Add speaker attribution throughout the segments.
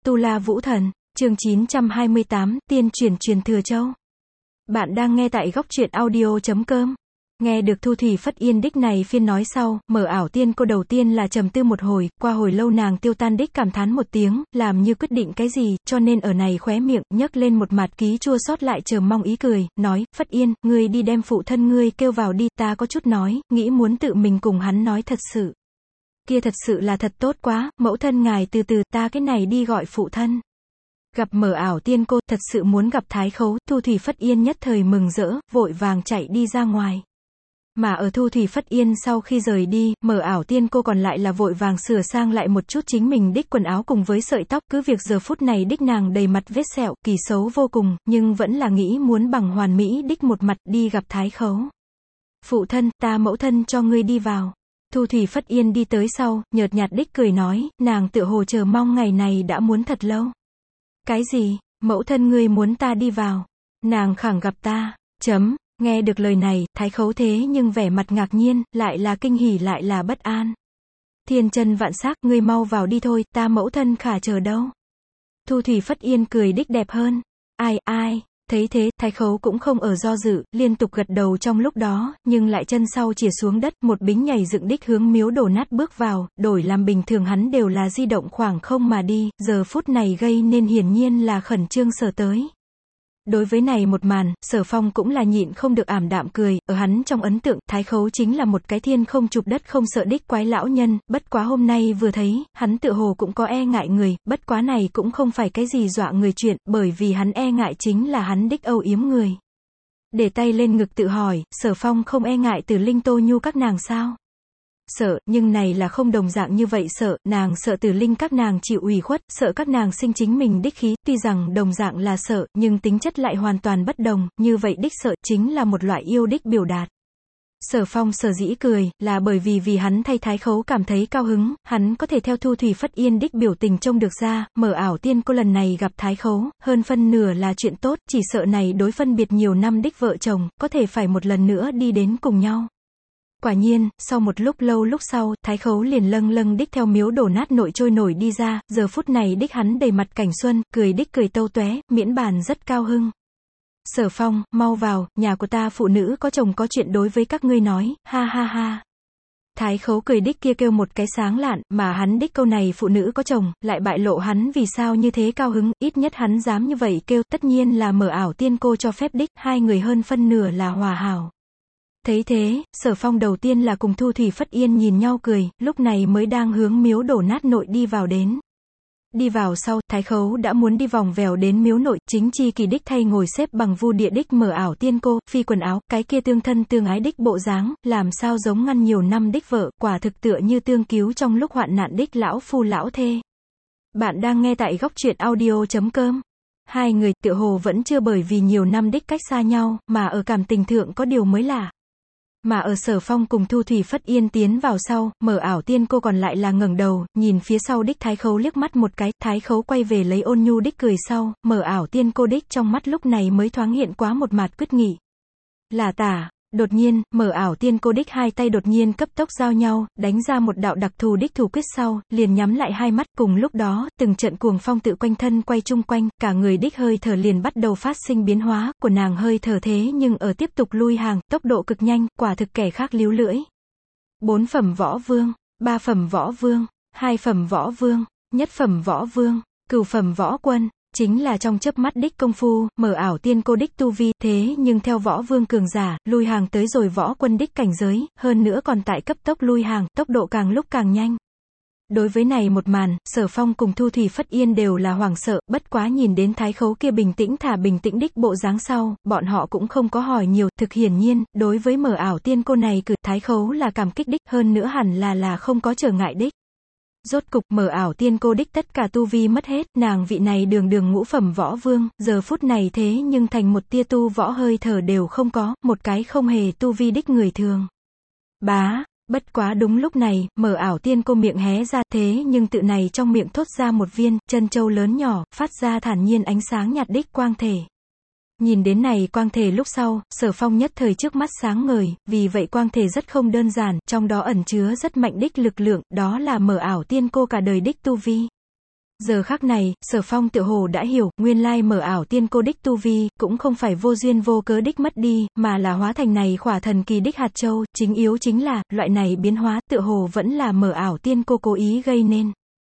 Speaker 1: Tu La Vũ Thần, chương 928, tiên truyền truyền thừa châu. Bạn đang nghe tại góc truyện audio.com. Nghe được Thu Thủy Phất Yên đích này phiên nói sau, Mở Ảo Tiên Cô đầu tiên là trầm tư một hồi, qua hồi lâu nàng tiêu tan đích cảm thán một tiếng, làm như quyết định cái gì, cho nên ở này khóe miệng, nhấc lên một mạt ký chua xót lại chờ mong ý cười, nói, Phất Yên, ngươi đi đem phụ thân ngươi kêu vào đi, ta có chút nói, nghĩ muốn tự mình cùng hắn nói thật sự. Kia thật sự là thật tốt quá, mẫu thân ngài từ từ, ta cái này đi gọi phụ thân. Gặp Mở Ảo Tiên Cô, thật sự muốn gặp Thái Khấu, Thu Thủy Phất Yên nhất thời mừng rỡ, vội vàng chạy đi ra ngoài. Mà ở Thu Thủy Phất Yên sau khi rời đi, Mở Ảo Tiên Cô còn lại là vội vàng sửa sang lại một chút chính mình đích quần áo cùng với sợi tóc, cứ việc giờ phút này đích nàng đầy mặt vết sẹo, kỳ xấu vô cùng, nhưng vẫn là nghĩ muốn bằng hoàn mỹ đích một mặt đi gặp Thái Khấu. Phụ thân, ta mẫu thân cho ngươi đi vào. Thu Thủy Phất Yên đi tới sau, nhợt nhạt đích cười nói, nàng tựa hồ chờ mong ngày này đã muốn thật lâu. Cái gì, mẫu thân ngươi muốn ta đi vào? Nàng khẳng gặp ta, Nghe được lời này, Thái Khấu thế nhưng vẻ mặt ngạc nhiên, lại là kinh hỉ lại là bất an. Thiên chân vạn sắc, ngươi mau vào đi thôi, ta mẫu thân khả chờ đâu. Thu Thủy Phất Yên cười đích đẹp hơn. Ai, thấy thế, Thái Khấu cũng không ở do dự, liên tục gật đầu trong lúc đó, nhưng lại chân sau chìa xuống đất, một bính nhảy dựng đích hướng miếu đổ nát bước vào, đổi làm bình thường hắn đều là di động khoảng không mà đi, giờ phút này gây nên hiển nhiên là khẩn trương Sở tới. Đối với này một màn, Sở Phong cũng là nhịn không được ảm đạm cười, ở hắn trong ấn tượng, Thái Khấu chính là một cái thiên không chụp đất không sợ đích quái lão nhân, bất quá hôm nay vừa thấy, hắn tựa hồ cũng có e ngại người, bất quá này cũng không phải cái gì dọa người chuyện, bởi vì hắn e ngại chính là hắn đích âu yếm người. Để tay lên ngực tự hỏi, Sở Phong không e ngại Từ Linh Tô Nhu các nàng sao? Sợ, nhưng này là không đồng dạng như vậy sợ, nàng sợ Từ Linh các nàng chịu ủy khuất, sợ các nàng sinh chính mình đích khí, tuy rằng đồng dạng là sợ, nhưng tính chất lại hoàn toàn bất đồng, như vậy đích sợ chính là một loại yêu đích biểu đạt. Sở Phong sở dĩ cười, là bởi vì hắn thay Thái Khấu cảm thấy cao hứng, hắn có thể theo Thu Thủy Phất Yên đích biểu tình trông được ra, Mở Ảo Tiên Cô lần này gặp Thái Khấu, hơn phân nửa là chuyện tốt, chỉ sợ này đối phân biệt nhiều năm đích vợ chồng, có thể phải một lần nữa đi đến cùng nhau. Quả nhiên, sau một lúc lâu lúc sau, Thái Khấu liền lâng lâng đích theo miếu đổ nát nội trôi nổi đi ra, giờ phút này đích hắn đầy mặt cảnh xuân, cười đích cười tâu tóe, miễn bàn rất cao hưng. Sở Phong, mau vào, nhà của ta phụ nữ có chồng có chuyện đối với các ngươi nói, ha ha ha. Thái Khấu cười đích kia kêu một cái sáng lạn, mà hắn đích câu này phụ nữ có chồng, lại bại lộ hắn vì sao như thế cao hứng, ít nhất hắn dám như vậy kêu, tất nhiên là Mở Ảo Tiên Cô cho phép đích, hai người hơn phân nửa là hòa hảo. Thấy thế, Sở Phong đầu tiên là cùng Thu Thủy Phất Yên nhìn nhau cười, lúc này mới đang hướng miếu đổ nát nội đi vào đến. Đi vào sau, Thái Khấu đã muốn đi vòng vèo đến miếu nội, chính chi kỳ đích thay ngồi xếp bằng vu địa đích Mở Ảo Tiên Cô, phi quần áo, cái kia tương thân tương ái đích bộ dáng, làm sao giống ngăn nhiều năm đích vợ, quả thực tựa như tương cứu trong lúc hoạn nạn đích lão phu lão thê. Bạn đang nghe tại góc truyện audio.com. Hai người tựa hồ vẫn chưa bởi vì nhiều năm đích cách xa nhau, mà ở cảm tình thượng có điều mới lạ. Mà ở Sở Phong cùng Thu Thủy Phất Yên tiến vào sau, Mở Ảo Tiên Cô còn lại là ngẩng đầu, nhìn phía sau đích Thái Khấu liếc mắt một cái, Thái Khấu quay về lấy ôn nhu đích cười sau, Mở Ảo Tiên Cô đích trong mắt lúc này mới thoáng hiện quá một mạt quyết nghị. Là tả, đột nhiên, Mở Ảo Tiên Cô đích hai tay đột nhiên cấp tốc giao nhau, đánh ra một đạo đặc thù đích thủ quyết sau, liền nhắm lại hai mắt, cùng lúc đó, từng trận cuồng phong tự quanh thân quay chung quanh, cả người đích hơi thở liền bắt đầu phát sinh biến hóa, của nàng hơi thở thế nhưng ở tiếp tục lui hàng, tốc độ cực nhanh, quả thực kẻ khác líu lưỡi. 4 phẩm võ vương, 3 phẩm võ vương, 2 phẩm võ vương, nhất phẩm võ vương, cửu phẩm võ quân. Chính là trong chớp mắt đích công phu, Mở Ảo Tiên Cô đích tu vi, thế nhưng theo võ vương cường giả, lui hàng tới rồi võ quân đích cảnh giới, hơn nữa còn tại cấp tốc lui hàng, tốc độ càng lúc càng nhanh. Đối với này một màn, Sở Phong cùng Thu Thủy Phất Yên đều là hoảng sợ, bất quá nhìn đến Thái Khấu kia bình tĩnh đích bộ dáng sau, bọn họ cũng không có hỏi nhiều, thực hiển nhiên, đối với Mở Ảo Tiên Cô này cử Thái Khấu là cảm kích đích, hơn nữa hẳn là không có trở ngại đích. Rốt cục Mở Ảo Tiên Cô đích tất cả tu vi mất hết, nàng vị này đường ngũ phẩm võ vương, giờ phút này thế nhưng thành một tia tu võ hơi thở đều không có, một cái không hề tu vi đích người thường. Bất quá đúng lúc này, Mở Ảo Tiên Cô miệng hé ra, thế nhưng tự này trong miệng thốt ra một viên chân châu lớn nhỏ, phát ra thản nhiên ánh sáng nhạt đích quang thể. Nhìn đến này quang thể lúc sau, Sở Phong nhất thời trước mắt sáng ngời, vì vậy quang thể rất không đơn giản, trong đó ẩn chứa rất mạnh đích lực lượng, đó là Mở Ảo Tiên Cô cả đời đích tu vi. Giờ khắc này, Sở Phong tựa hồ đã hiểu, nguyên lai mở ảo tiên cô đích tu vi, cũng không phải vô duyên vô cớ đích mất đi, mà là hóa thành này khỏa thần kỳ đích hạt châu, chính yếu chính là, loại này biến hóa, tựa hồ vẫn là mở ảo tiên cô cố ý gây nên.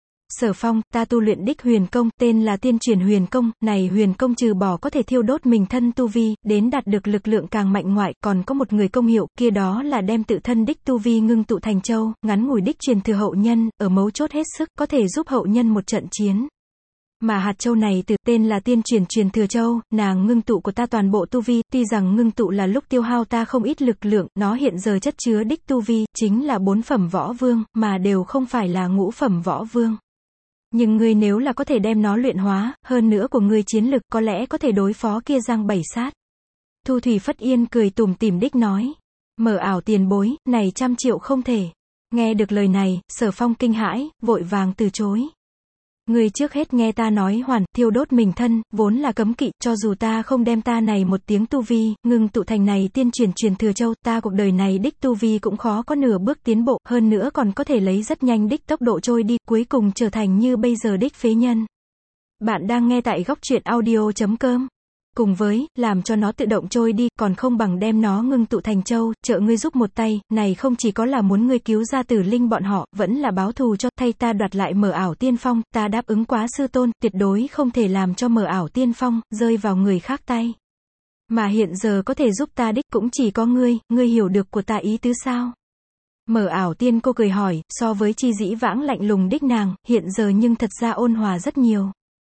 Speaker 1: Sở Phong, ta tu luyện đích huyền công, tên là tiên truyền huyền công, này huyền công trừ bỏ có thể thiêu đốt mình thân tu vi, đến đạt được lực lượng càng mạnh ngoại, còn có một người công hiệu, kia đó là đem tự thân đích tu vi ngưng tụ thành châu, ngắn ngủi đích truyền thừa hậu nhân, ở mấu chốt hết sức, có thể giúp hậu nhân một trận chiến. Mà hạt châu này từ tên là tiên truyền thừa châu, nàng ngưng tụ của ta toàn bộ tu vi, tuy rằng ngưng tụ là lúc tiêu hao ta không ít lực lượng, nó hiện giờ chất chứa đích tu vi, chính là 4 phẩm võ vương, mà đều không phải là ngũ phẩm võ vương. Nhưng ngươi nếu là có thể đem nó luyện hóa, hơn nữa của ngươi chiến lực có lẽ có thể đối phó kia Giang Bảy Sát. Thu Thủy Phất Yên cười tủm tỉm đích nói. Mở ảo tiền bối, này 100 triệu không thể. Nghe được lời này, Sở Phong kinh hãi, vội vàng từ chối. Ngươi trước hết nghe ta nói hoàn, thiêu đốt mình thân, vốn là cấm kỵ, cho dù ta không đem ta này một tiếng tu vi, ngưng tụ thành này tiên truyền thừa châu, ta cuộc đời này đích tu vi cũng khó có nửa bước tiến bộ, hơn nữa còn có thể lấy rất nhanh đích tốc độ trôi đi, cuối cùng trở thành như bây giờ đích phế nhân. Bạn đang nghe tại góc truyện audio.com. Cùng với, làm cho nó tự động trôi đi, còn không bằng đem nó ngưng tụ thành châu, trợ ngươi giúp một tay, này không chỉ có là muốn ngươi cứu ra Tử Linh bọn họ, vẫn là báo thù cho, thay ta đoạt lại mở ảo tiên phong, ta đáp ứng quá sư tôn, tuyệt đối không thể làm cho mở ảo tiên phong, rơi vào người khác tay. Mà hiện giờ có thể giúp ta đích cũng chỉ có ngươi hiểu được của ta ý tứ sao? Mở ảo tiên cô cười hỏi, so với chi dĩ vãng lạnh lùng đích nàng, hiện giờ nhưng thật ra ôn hòa rất nhiều.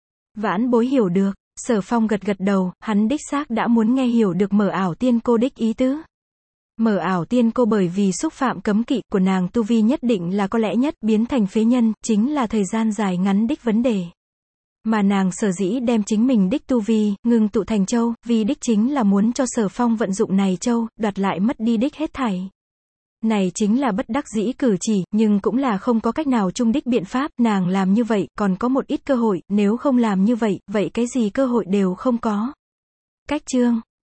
Speaker 1: Vãn bối hiểu được. Sở Phong gật gật đầu, hắn đích xác đã muốn nghe hiểu được mở ảo tiên cô đích ý tứ. Mở ảo tiên cô bởi vì xúc phạm cấm kỵ của nàng tu vi nhất định là có lẽ nhất biến thành phế nhân, chính là thời gian dài ngắn đích vấn đề. Mà nàng sở dĩ đem chính mình đích tu vi, ngưng tụ thành châu, vì đích chính là muốn cho Sở Phong vận dụng này châu, đoạt lại mất đi đích hết thảy. Này chính là bất đắc dĩ cử chỉ, nhưng cũng là không có cách nào chung đích biện pháp, nàng làm như vậy, còn có một ít cơ hội, nếu không làm như vậy, vậy cái gì cơ hội đều không có. Cách chương